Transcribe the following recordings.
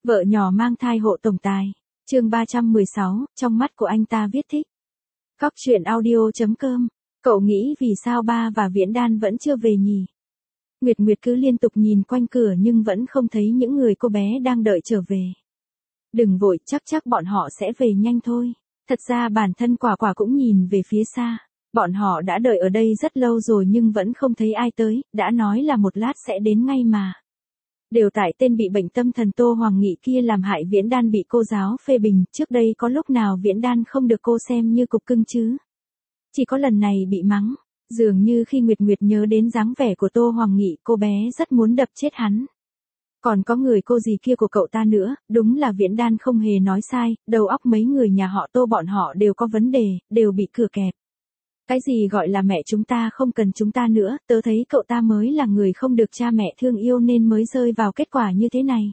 Vợ nhỏ mang thai hộ tổng tài. Chương 316, trong mắt của anh ta viết thích. Góc truyện audio.com. Cậu nghĩ vì sao ba và Viễn Đan vẫn chưa về nhỉ? Nguyệt Nguyệt cứ liên tục nhìn quanh cửa nhưng vẫn không thấy những người cô bé đang đợi trở về. Đừng vội, chắc bọn họ sẽ về nhanh thôi. Thật ra bản thân Quả Quả cũng nhìn về phía xa. Bọn họ đã đợi ở đây rất lâu rồi nhưng vẫn không thấy ai tới, đã nói là một lát sẽ đến ngay mà. Đều tại tên bị bệnh tâm thần Tô Hoàng Nghị kia làm hại Viễn Đan bị cô giáo phê bình, trước đây có lúc nào Viễn Đan không được cô xem như cục cưng chứ? Chỉ có lần này bị mắng, dường như khi Nguyệt Nguyệt nhớ đến dáng vẻ của Tô Hoàng Nghị, cô bé rất muốn đập chết hắn. Còn có người cô gì kia của cậu ta nữa, đúng là Viễn Đan không hề nói sai, đầu óc mấy người nhà họ Tô bọn họ đều có vấn đề, đều bị cửa kẹp. Cái gì gọi là mẹ chúng ta không cần chúng ta nữa, tớ thấy cậu ta mới là người không được cha mẹ thương yêu nên mới rơi vào kết quả như thế này.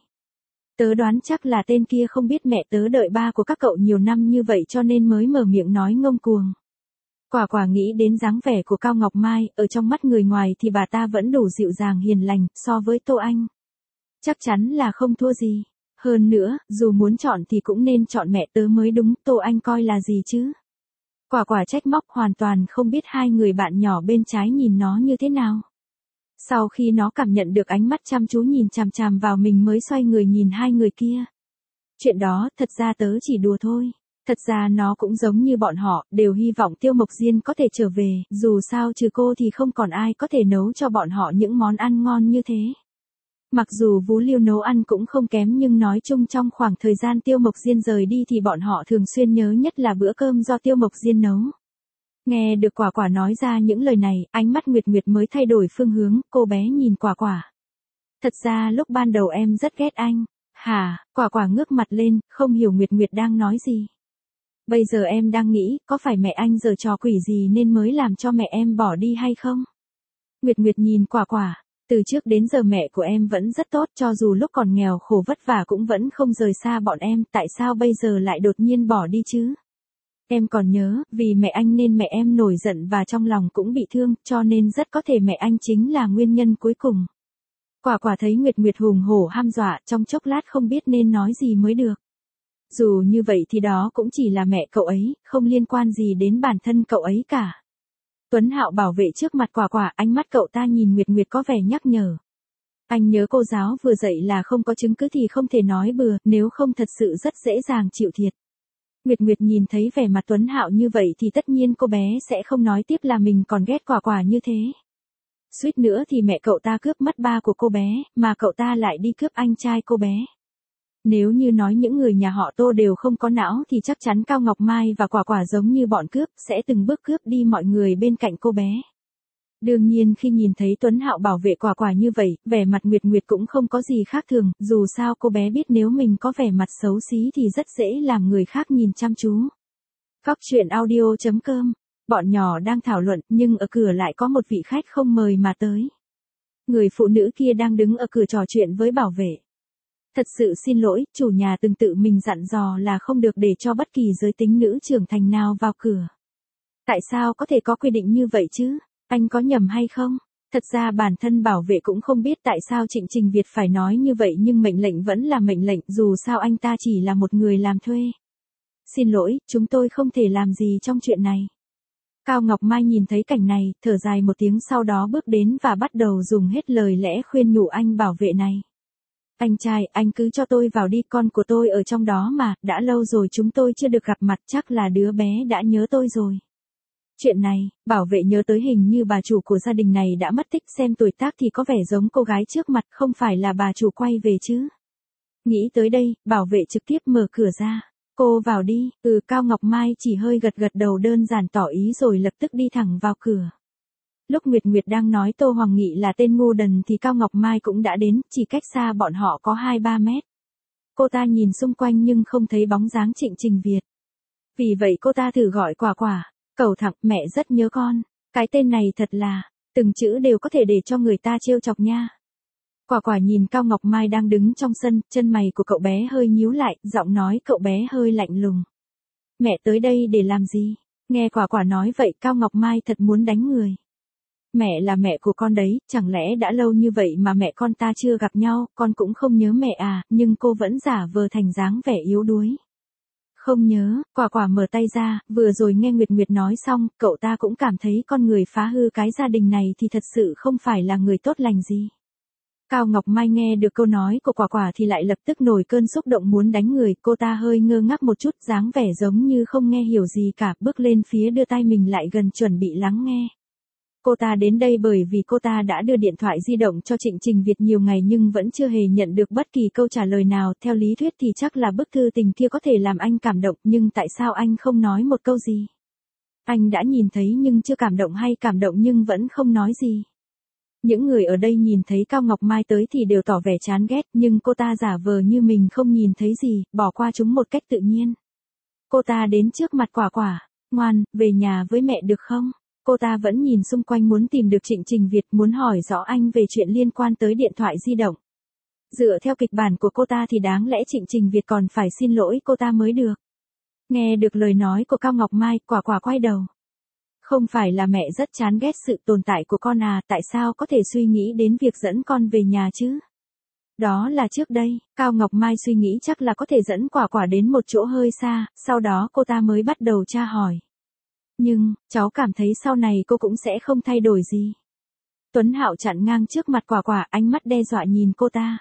Tớ đoán chắc là tên kia không biết mẹ tớ đợi ba của các cậu nhiều năm như vậy cho nên mới mở miệng nói ngông cuồng. Quả Quả nghĩ đến dáng vẻ của Cao Ngọc Mai, ở trong mắt người ngoài thì bà ta vẫn đủ dịu dàng hiền lành, so với Tô Anh. Chắc chắn là không thua gì. Hơn nữa, dù muốn chọn thì cũng nên chọn mẹ tớ mới đúng, Tô Anh coi là gì chứ? Quả Quả trách móc hoàn toàn không biết hai người bạn nhỏ bên trái nhìn nó như thế nào. Sau khi nó cảm nhận được ánh mắt chăm chú nhìn chằm chằm vào mình mới xoay người nhìn hai người kia. Chuyện đó, thật ra tớ chỉ đùa thôi. Thật ra nó cũng giống như bọn họ, đều hy vọng Tiêu Mộc Diên có thể trở về, dù sao trừ cô thì không còn ai có thể nấu cho bọn họ những món ăn ngon như thế. Mặc dù Vú Liêu nấu ăn cũng không kém nhưng nói chung trong khoảng thời gian Tiêu Mộc Diên rời đi thì bọn họ thường xuyên nhớ nhất là bữa cơm do Tiêu Mộc Diên nấu. Nghe được Quả Quả nói ra những lời này, ánh mắt Nguyệt Nguyệt mới thay đổi phương hướng, cô bé nhìn Quả Quả. Thật ra lúc ban đầu em rất ghét anh. Hả? Quả Quả ngước mặt lên, không hiểu Nguyệt Nguyệt đang nói gì. Bây giờ em đang nghĩ, có phải mẹ anh giở trò quỷ gì nên mới làm cho mẹ em bỏ đi hay không? Nguyệt Nguyệt nhìn Quả Quả. Từ trước đến giờ mẹ của em vẫn rất tốt, cho dù lúc còn nghèo khổ vất vả cũng vẫn không rời xa bọn em, tại sao bây giờ lại đột nhiên bỏ đi chứ? Em còn nhớ, vì mẹ anh nên mẹ em nổi giận và trong lòng cũng bị thương, cho nên rất có thể mẹ anh chính là nguyên nhân cuối cùng. Quả Quả thấy Nguyệt Nguyệt hùng hổ hăm dọa, trong chốc lát không biết nên nói gì mới được. Dù như vậy thì đó cũng chỉ là mẹ cậu ấy, không liên quan gì đến bản thân cậu ấy cả. Tuấn Hạo bảo vệ trước mặt Quả Quả, ánh mắt cậu ta nhìn Nguyệt Nguyệt có vẻ nhắc nhở. Anh nhớ cô giáo vừa dạy là không có chứng cứ thì không thể nói bừa, nếu không thật sự rất dễ dàng chịu thiệt. Nguyệt Nguyệt nhìn thấy vẻ mặt Tuấn Hạo như vậy thì tất nhiên cô bé sẽ không nói tiếp là mình còn ghét Quả Quả như thế. Suýt nữa thì mẹ cậu ta cướp mất ba của cô bé, mà cậu ta lại đi cướp anh trai cô bé. Nếu như nói những người nhà họ Tô đều không có não thì chắc chắn Cao Ngọc Mai và Quả Quả giống như bọn cướp, sẽ từng bước cướp đi mọi người bên cạnh cô bé. Đương nhiên khi nhìn thấy Tuấn Hạo bảo vệ Quả Quả như vậy, vẻ mặt Nguyệt Nguyệt cũng không có gì khác thường, dù sao cô bé biết nếu mình có vẻ mặt xấu xí thì rất dễ làm người khác nhìn chăm chú. Góc truyện audio.com. Bọn nhỏ đang thảo luận nhưng ở cửa lại có một vị khách không mời mà tới. Người phụ nữ kia đang đứng ở cửa trò chuyện với bảo vệ. Thật sự xin lỗi, chủ nhà từng tự mình dặn dò là không được để cho bất kỳ giới tính nữ trưởng thành nào vào cửa. Tại sao có thể có quy định như vậy chứ? Anh có nhầm hay không? Thật ra bản thân bảo vệ cũng không biết tại sao Trịnh Trình Việt phải nói như vậy nhưng mệnh lệnh vẫn là mệnh lệnh, dù sao anh ta chỉ là một người làm thuê. Xin lỗi, chúng tôi không thể làm gì trong chuyện này. Cao Ngọc Mai nhìn thấy cảnh này, thở dài một tiếng sau đó bước đến và bắt đầu dùng hết lời lẽ khuyên nhủ anh bảo vệ này. Anh trai, anh cứ cho tôi vào đi, con của tôi ở trong đó mà, đã lâu rồi chúng tôi chưa được gặp mặt, chắc là đứa bé đã nhớ tôi rồi. Chuyện này, bảo vệ nhớ tới hình như bà chủ của gia đình này đã mất tích, xem tuổi tác thì có vẻ giống cô gái trước mặt, không phải là bà chủ quay về chứ. Nghĩ tới đây, bảo vệ trực tiếp mở cửa ra. Cô vào đi, Cao Ngọc Mai chỉ hơi gật gật đầu đơn giản tỏ ý rồi lập tức đi thẳng vào cửa. Lúc Nguyệt Nguyệt đang nói Tô Hoàng Nghị là tên ngu đần thì Cao Ngọc Mai cũng đã đến, chỉ cách xa bọn họ có 2-3 mét. Cô ta nhìn xung quanh nhưng không thấy bóng dáng Trịnh Trình Việt. Vì vậy cô ta thử gọi Quả Quả, cẩu thẳng, mẹ rất nhớ con. Cái tên này thật là, từng chữ đều có thể để cho người ta trêu chọc nha. Quả Quả nhìn Cao Ngọc Mai đang đứng trong sân, chân mày của cậu bé hơi nhíu lại, giọng nói cậu bé hơi lạnh lùng. Mẹ tới đây để làm gì? Nghe Quả Quả nói vậy Cao Ngọc Mai thật muốn đánh người. Mẹ là mẹ của con đấy, chẳng lẽ đã lâu như vậy mà mẹ con ta chưa gặp nhau, con cũng không nhớ mẹ à, nhưng cô vẫn giả vờ thành dáng vẻ yếu đuối. Không nhớ, Quả Quả mở tay ra, vừa rồi nghe Nguyệt Nguyệt nói xong, cậu ta cũng cảm thấy con người phá hư cái gia đình này thì thật sự không phải là người tốt lành gì. Cao Ngọc Mai nghe được câu nói của Quả Quả thì lại lập tức nổi cơn xúc động muốn đánh người, cô ta hơi ngơ ngác một chút, dáng vẻ giống như không nghe hiểu gì cả, bước lên phía đưa tay mình lại gần chuẩn bị lắng nghe. Cô ta đến đây bởi vì cô ta đã đưa điện thoại di động cho Trịnh Trình Việt nhiều ngày nhưng vẫn chưa hề nhận được bất kỳ câu trả lời nào, theo lý thuyết thì chắc là bức thư tình kia có thể làm anh cảm động, nhưng tại sao anh không nói một câu gì? Anh đã nhìn thấy nhưng chưa cảm động hay cảm động nhưng vẫn không nói gì? Những người ở đây nhìn thấy Cao Ngọc Mai tới thì đều tỏ vẻ chán ghét, nhưng cô ta giả vờ như mình không nhìn thấy gì, bỏ qua chúng một cách tự nhiên. Cô ta đến trước mặt Quả Quả, ngoan, về nhà với mẹ được không? Cô ta vẫn nhìn xung quanh muốn tìm được Trịnh Trình Việt, muốn hỏi rõ anh về chuyện liên quan tới điện thoại di động. Dựa theo kịch bản của cô ta thì đáng lẽ Trịnh Trình Việt còn phải xin lỗi cô ta mới được. Nghe được lời nói của Cao Ngọc Mai, Quả Quả quay đầu. Không phải là mẹ rất chán ghét sự tồn tại của con à, tại sao có thể suy nghĩ đến việc dẫn con về nhà chứ? Đó là trước đây, Cao Ngọc Mai suy nghĩ chắc là có thể dẫn Quả Quả đến một chỗ hơi xa, sau đó cô ta mới bắt đầu tra hỏi. Nhưng, cháu cảm thấy sau này cô cũng sẽ không thay đổi gì. Tuấn Hạo chặn ngang trước mặt Quả Quả, ánh mắt đe dọa nhìn cô ta.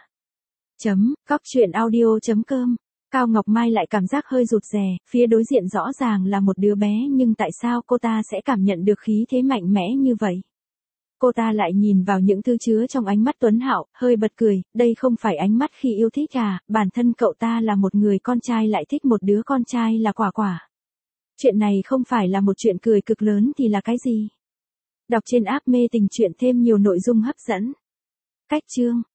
.com Cao Ngọc Mai lại cảm giác hơi rụt rè, phía đối diện rõ ràng là một đứa bé nhưng tại sao cô ta sẽ cảm nhận được khí thế mạnh mẽ như vậy? Cô ta lại nhìn vào những thứ chứa trong ánh mắt Tuấn Hạo, hơi bật cười, đây không phải ánh mắt khi yêu thích à, bản thân cậu ta là một người con trai lại thích một đứa con trai là Quả Quả. Chuyện này không phải là một chuyện cười cực lớn thì là cái gì? Đọc trên app Mê Tình Chuyện thêm nhiều nội dung hấp dẫn. Cách chương